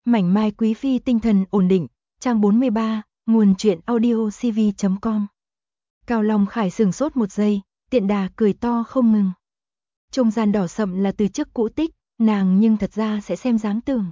Mảnh mai quý phi tinh thần ổn định, trang 43, nguồn truyện audio cv.com. Cao Long Khải sừng sốt một giây, tiện đà cười to không ngừng. Trung gian đỏ sậm là từ trước cũ tích, nàng nhưng thật ra sẽ xem dáng tưởng.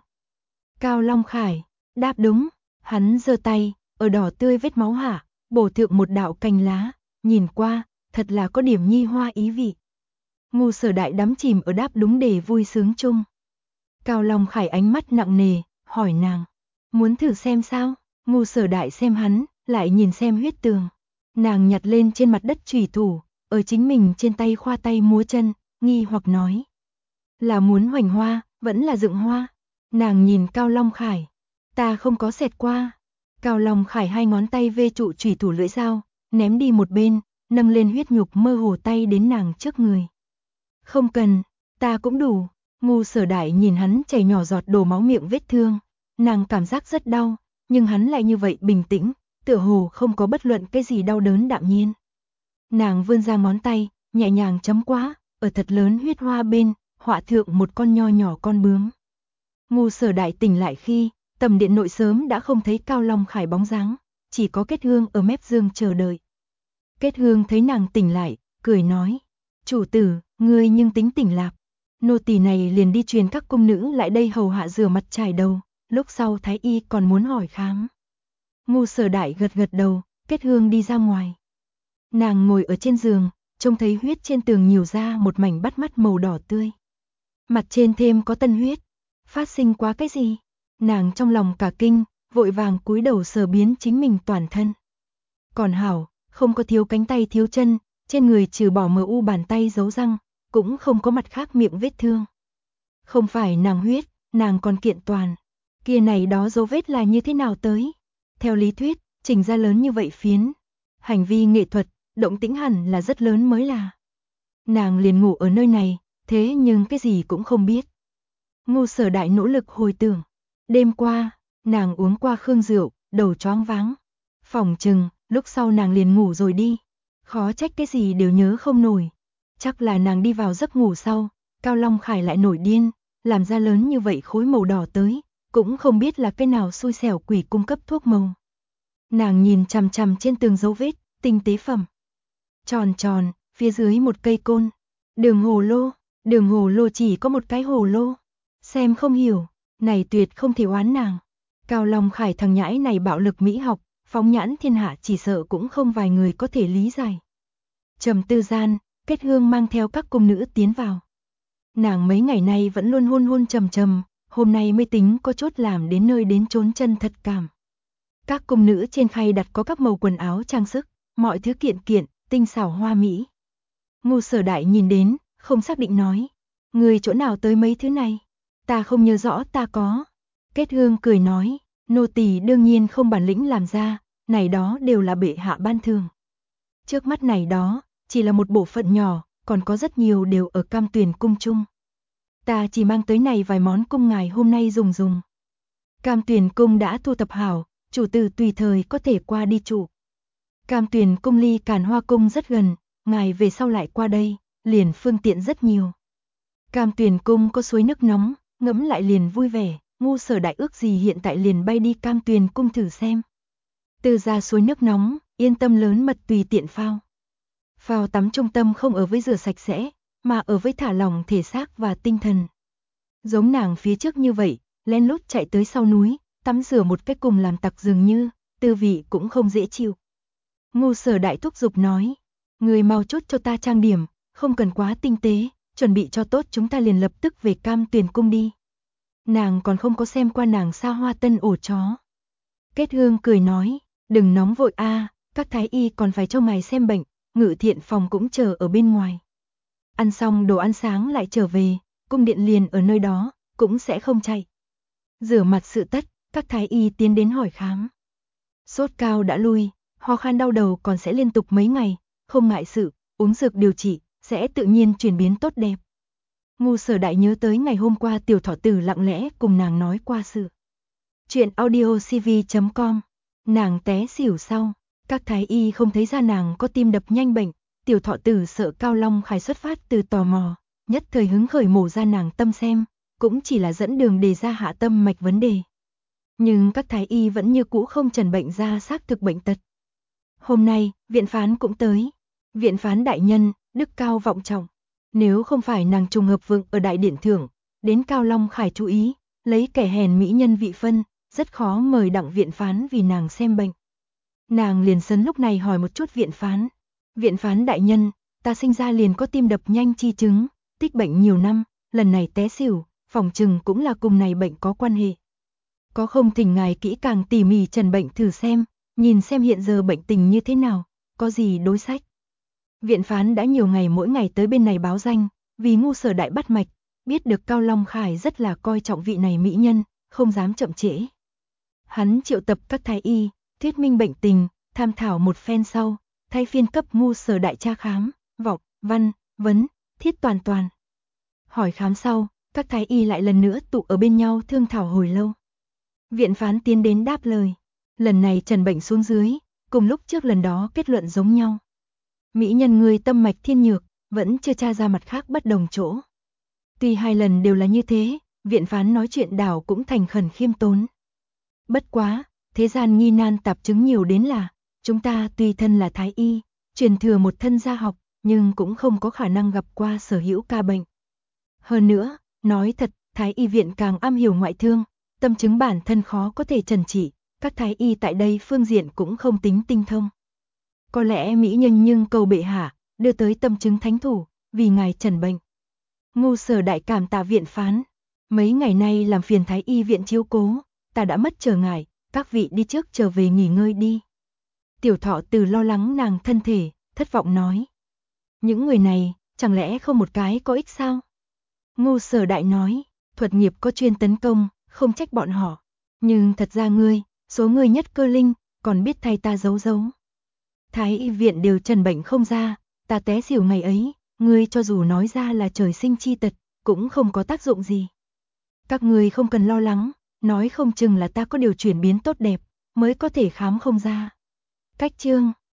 Cao Long Khải, đáp đúng, hắn giơ tay, ở đỏ tươi vết máu hạ, bổ thượng một đạo cành lá, nhìn qua, thật là có điểm nhi hoa ý vị. Ngu Sở Đại đắm chìm ở đáp đúng để vui sướng chung. Cao Long Khải ánh mắt nặng nề, hỏi nàng, muốn thử xem sao? Ngu Sở Đại xem hắn, lại nhìn xem huyết tường. Nàng nhặt lên trên mặt đất chủy thủ, ở chính mình trên tay khoa tay múa chân, nghi hoặc nói. Là muốn hoành hoa, vẫn là dựng hoa? Nàng nhìn Cao Long Khải. Ta không có xẹt qua. Cao Long Khải hai ngón tay vê trụ chủy thủ lưỡi dao, ném đi một bên, nâng lên huyết nhục mơ hồ tay đến nàng trước người. Không cần, ta cũng đủ. Ngu Sở Đại nhìn hắn chảy nhỏ giọt đổ máu miệng vết thương, nàng cảm giác rất đau, nhưng hắn lại như vậy bình tĩnh, tựa hồ không có bất luận cái gì đau đớn đạm nhiên. Nàng vươn ra ngón tay, nhẹ nhàng chấm qua, ở thật lớn huyết hoa bên, họa thượng một con nho nhỏ con bướm. Ngu Sở Đại tỉnh lại khi, tầm điện nội sớm đã không thấy Cao Long Khải bóng dáng, chỉ có Kết Hương ở mép giường chờ đợi. Kết Hương thấy nàng tỉnh lại, cười nói, chủ tử, ngươi nhưng tính tỉnh lạc. Nô tỳ này liền đi truyền các cung nữ lại đây hầu hạ rửa mặt chải đầu, lúc sau thái y còn muốn hỏi khám. Ngu Sở Đại gật gật đầu, Kết Hương đi ra ngoài. Nàng ngồi ở trên giường, trông thấy huyết trên tường nhiều ra một mảnh bắt mắt màu đỏ tươi. Mặt trên thêm có tân huyết, phát sinh quá cái gì? Nàng trong lòng cả kinh, vội vàng cúi đầu sờ biến chính mình toàn thân. Còn hảo, không có thiếu cánh tay thiếu chân, trên người trừ bỏ mờ u bàn tay dấu răng, cũng không có mặt khác miệng vết thương. Không phải nàng huyết, nàng còn kiện toàn. Kia này đó dấu vết là như thế nào tới? Theo lý thuyết, chỉnh ra lớn như vậy phiến. Hành vi nghệ thuật, động tĩnh hẳn là rất lớn mới là. Nàng liền ngủ ở nơi này, thế nhưng cái gì cũng không biết. Ngu Sở Đại nỗ lực hồi tưởng. Đêm qua, nàng uống qua khương rượu, đầu choáng váng. Phỏng chừng, lúc sau nàng liền ngủ rồi đi. Khó trách cái gì đều nhớ không nổi. Chắc là nàng đi vào giấc ngủ sau, Cao Long Khải lại nổi điên, làm ra lớn như vậy khối màu đỏ tới, cũng không biết là cái nào xui xẻo quỷ cung cấp thuốc màu. Nàng nhìn chằm chằm trên tường dấu vết, tinh tế phẩm. Tròn tròn, phía dưới một cây côn. Đường hồ lô chỉ có một cái hồ lô. Xem không hiểu, này tuyệt không thể oán nàng. Cao Long Khải thằng nhãi này bạo lực mỹ học, phóng nhãn thiên hạ chỉ sợ cũng không vài người có thể lý giải. Trầm tư gian, Kết Hương mang theo các cung nữ tiến vào. Nàng mấy ngày nay vẫn luôn hôn hôn trầm trầm, hôm nay mới tính có chốt làm đến nơi đến chốn chân thật cảm. Các cung nữ trên khay đặt có các màu quần áo trang sức, mọi thứ kiện kiện, tinh xảo hoa mỹ. Ngu Sở Đại nhìn đến, không xác định nói, người chỗ nào tới mấy thứ này? Ta không nhớ rõ ta có. Kết Hương cười nói, nô tỳ đương nhiên không bản lĩnh làm ra, này đó đều là bệ hạ ban thường. Trước mắt này đó, chỉ là một bộ phận nhỏ, còn có rất nhiều đều ở Cam Tuyền cung chung. Ta chỉ mang tới này vài món cung ngài hôm nay dùng. Cam Tuyền cung đã thu tập hảo, chủ tử tùy thời có thể qua đi trụ. Cam Tuyền cung ly Càn Hoa cung rất gần, ngài về sau lại qua đây, liền phương tiện rất nhiều. Cam Tuyền cung có suối nước nóng, ngẫm lại liền vui vẻ, Ngu Sở Đại ước gì hiện tại liền bay đi Cam Tuyền cung thử xem. Từ ra suối nước nóng, yên tâm lớn mật tùy tiện phao. Phao tắm trung tâm không ở với rửa sạch sẽ, mà ở với thả lỏng thể xác và tinh thần. Giống nàng phía trước như vậy, lén lút chạy tới sau núi, tắm rửa một cách cùng làm tặc dường như, tư vị cũng không dễ chịu. Ngu Sở Đại thúc giục nói, người mau chút cho ta trang điểm, không cần quá tinh tế, chuẩn bị cho tốt chúng ta liền lập tức về Cam Tuyền cung đi. Nàng còn không có xem qua nàng xa hoa tân ổ chó. Kết Hương cười nói, đừng nóng vội a, các thái y còn phải cho ngài xem bệnh, Ngự Thiện phòng cũng chờ ở bên ngoài. Ăn xong đồ ăn sáng lại trở về, cung điện liền ở nơi đó, cũng sẽ không chạy. Rửa mặt sự tất, các thái y tiến đến hỏi khám. Sốt cao đã lui, ho khan đau đầu còn sẽ liên tục mấy ngày, không ngại sự, uống dược điều trị, sẽ tự nhiên chuyển biến tốt đẹp. Ngu Sở Đại nhớ tới ngày hôm qua Tiểu Thọ Tử lặng lẽ cùng nàng nói qua sự. Chuyện audio cv.com. Nàng té xỉu sau, các thái y không thấy ra nàng có tim đập nhanh bệnh, Tiểu Thọ Tử sợ Cao Long Khải xuất phát từ tò mò, nhất thời hứng khởi mổ ra nàng tâm xem, cũng chỉ là dẫn đường đề ra hạ tâm mạch vấn đề. Nhưng các thái y vẫn như cũ không trần bệnh ra xác thực bệnh tật. Hôm nay, viện phán cũng tới. Viện phán đại nhân, đức cao vọng trọng. Nếu không phải nàng trùng hợp vượng ở đại điện thưởng, đến Cao Long Khải chú ý, lấy kẻ hèn mỹ nhân vị phân, rất khó mời đặng viện phán vì nàng xem bệnh. Nàng liền sấn lúc này hỏi một chút viện phán. Viện phán đại nhân, ta sinh ra liền có tim đập nhanh chi chứng, tích bệnh nhiều năm, lần này té xỉu, phỏng chừng cũng là cùng này bệnh có quan hệ. Có không thỉnh ngài kỹ càng tỉ mỉ trần bệnh thử xem, nhìn xem hiện giờ bệnh tình như thế nào, có gì đối sách. Viện phán đã nhiều ngày mỗi ngày tới bên này báo danh, vì Ngu Sở Đại bắt mạch, biết được Cao Long Khải rất là coi trọng vị này mỹ nhân, không dám chậm trễ. Hắn triệu tập các thái y, thuyết minh bệnh tình, tham thảo một phen sau, thay phiên cấp Ngu Sở Đại tra khám, vọng, văn, vấn, thiết toàn. Hỏi khám sau, các thái y lại lần nữa tụ ở bên nhau thương thảo hồi lâu. Viện phán tiến đến đáp lời. Lần này trần bệnh xuống dưới, cùng lúc trước lần đó kết luận giống nhau. Mỹ nhân người tâm mạch thiên nhược, vẫn chưa tra ra mặt khác bất đồng chỗ. Tuy hai lần đều là như thế, viện phán nói chuyện đảo cũng thành khẩn khiêm tốn. Bất quá, thế gian nghi nan tạp chứng nhiều đến là, chúng ta tuy thân là thái y, truyền thừa một thân gia học, nhưng cũng không có khả năng gặp qua sở hữu ca bệnh. Hơn nữa, nói thật, thái y viện càng am hiểu ngoại thương, tâm chứng bản thân khó có thể trần trị, các thái y tại đây phương diện cũng không tính tinh thông. Có lẽ mỹ nhân nhưng cầu bệ hạ, đưa tới tâm chứng thánh thủ, vì ngài trần bệnh. Ngu Sở Đại cảm tạ viện phán. Mấy ngày nay làm phiền thái y viện chiếu cố, ta đã mất chờ ngài, các vị đi trước trở về nghỉ ngơi đi. Tiểu Thọ Từ lo lắng nàng thân thể, thất vọng nói. Những người này, chẳng lẽ không một cái có ích sao? Ngu Sở Đại nói, thuật nghiệp có chuyên tấn công, không trách bọn họ. Nhưng thật ra ngươi, số ngươi nhất cơ linh, còn biết thay ta giấu. Thái y viện đều trần bệnh không ra, ta té xỉu ngày ấy, ngươi cho dù nói ra là trời sinh chi tật, cũng không có tác dụng gì. Các ngươi không cần lo lắng, nói không chừng là ta có điều chuyển biến tốt đẹp, mới có thể khám không ra. Cách chương